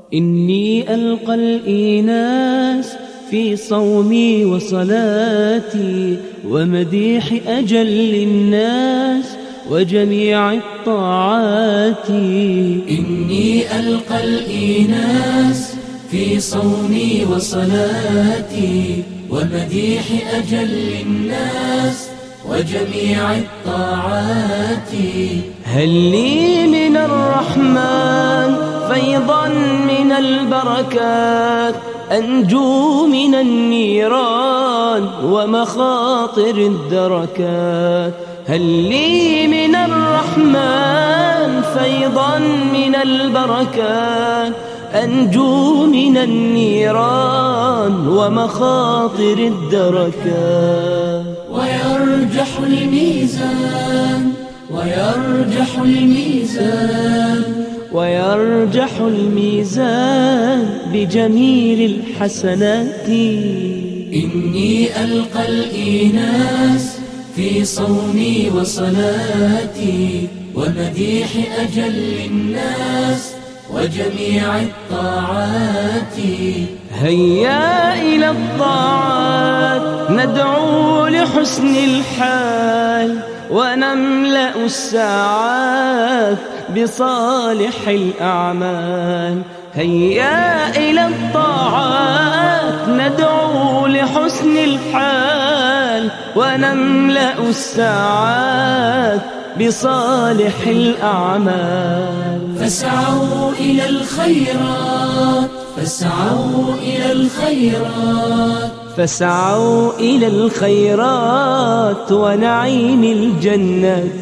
إني ألقى الإيناس في صومي وصلاتي ومديح أجل الناس وجميع الطاعات. إني ألقى الإيناس في صومي وصلاتي ومديح أجل الناس وجميع الطاعات. هل لي من الرحمن فيضا من البركات أنجو من النيران ومخاطر الدركات. هل لي من الرحمن فيضا من البركات أنجو من النيران ومخاطر الدركات. ويرجح الميزان ويرجح الميزان ويرجح الميزان بجميل الحسنات. إني ألقى الإيناس في صومي وصلاتي ومديح أجل الناس وجميع الطاعات. هيا إلى الطاعات ندعو لحسن الحال ونملأ الساعات بصالح الأعمال. هيا إلى الطاعات ندعو لحسن الحال ونملأ الساعات بصالح الأعمال. فاسعوا إلى الخيرات فاسعوا إلى الخيرات فاسعوا إلى الخيرات ونعيم الجنات.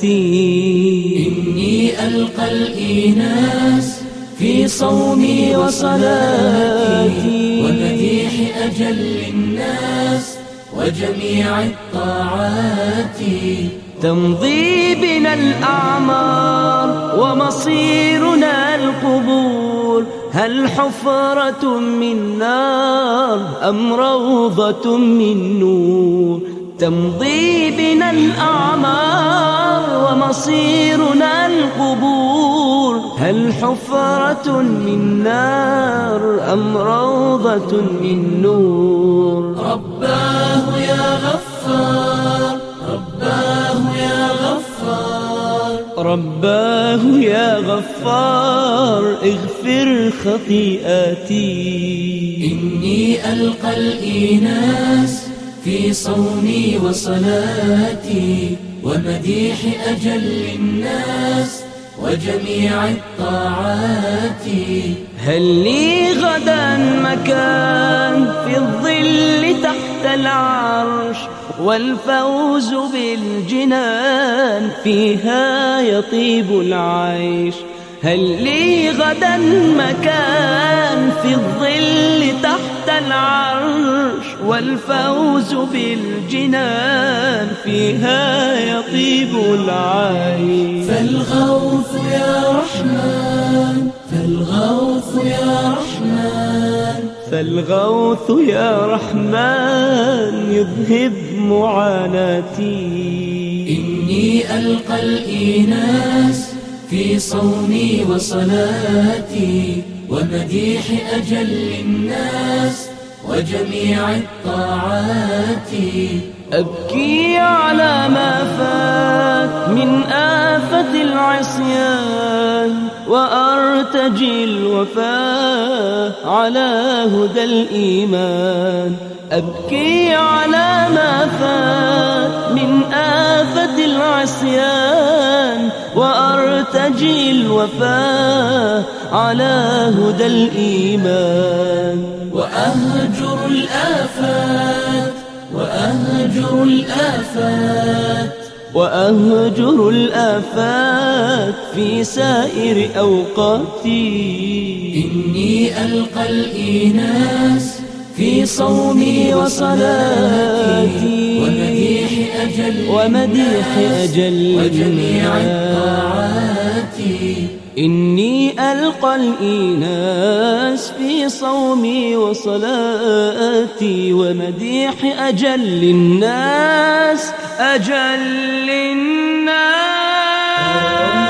إني ألقى الإيناس في صومي وصلاتي ومديح أجل الناس وجميع الطاعات. تمضي بنا الأعمار ومصيرنا القبور. هل حفرة من نار أم روضة من نور؟ تمضي بنا الأعمار ومصيرنا القبور. هل حفرة من نار أم روضة من نور؟ رباه يا غفار رباه يا غفار رباه يا غفار اغفر خطيئاتي. إني ألقى الإيناس في صومي وصلاتي ومديح أجل الناس وجميع الطاعات. هل لي غدا مكان في الظل تحت العرش والفوز بالجنان فيها يطيب العيش. هل لي غدا مكان في الظل تحت العرش والفوز بالجنان فيها يطيب العيش. فالغوث يا رحمن فالغوث يا رحمن فالغوث يا رحمن يذهب معاناتي. إني ألقى الإيناس في صومي وصلاتي ومديح أجل الناس وجميع الطاعات. أبكي على ما فات من آفة العصيان وأرتجي الوفاء على هدى الإيمان. أبكي على ما فات من آفة العصيان وأرتجي الوفاء على هدى الإيمان. وأهجر الآفات وأهجر الآفات وأهجر الآفات في سائر أوقاتي. إني ألقى الإيناس في صومي وصلاتي ومديح أجل وجميع الطاعات. إني ألقى الإيناس في صومي وصلاتي ومديح أجل الناس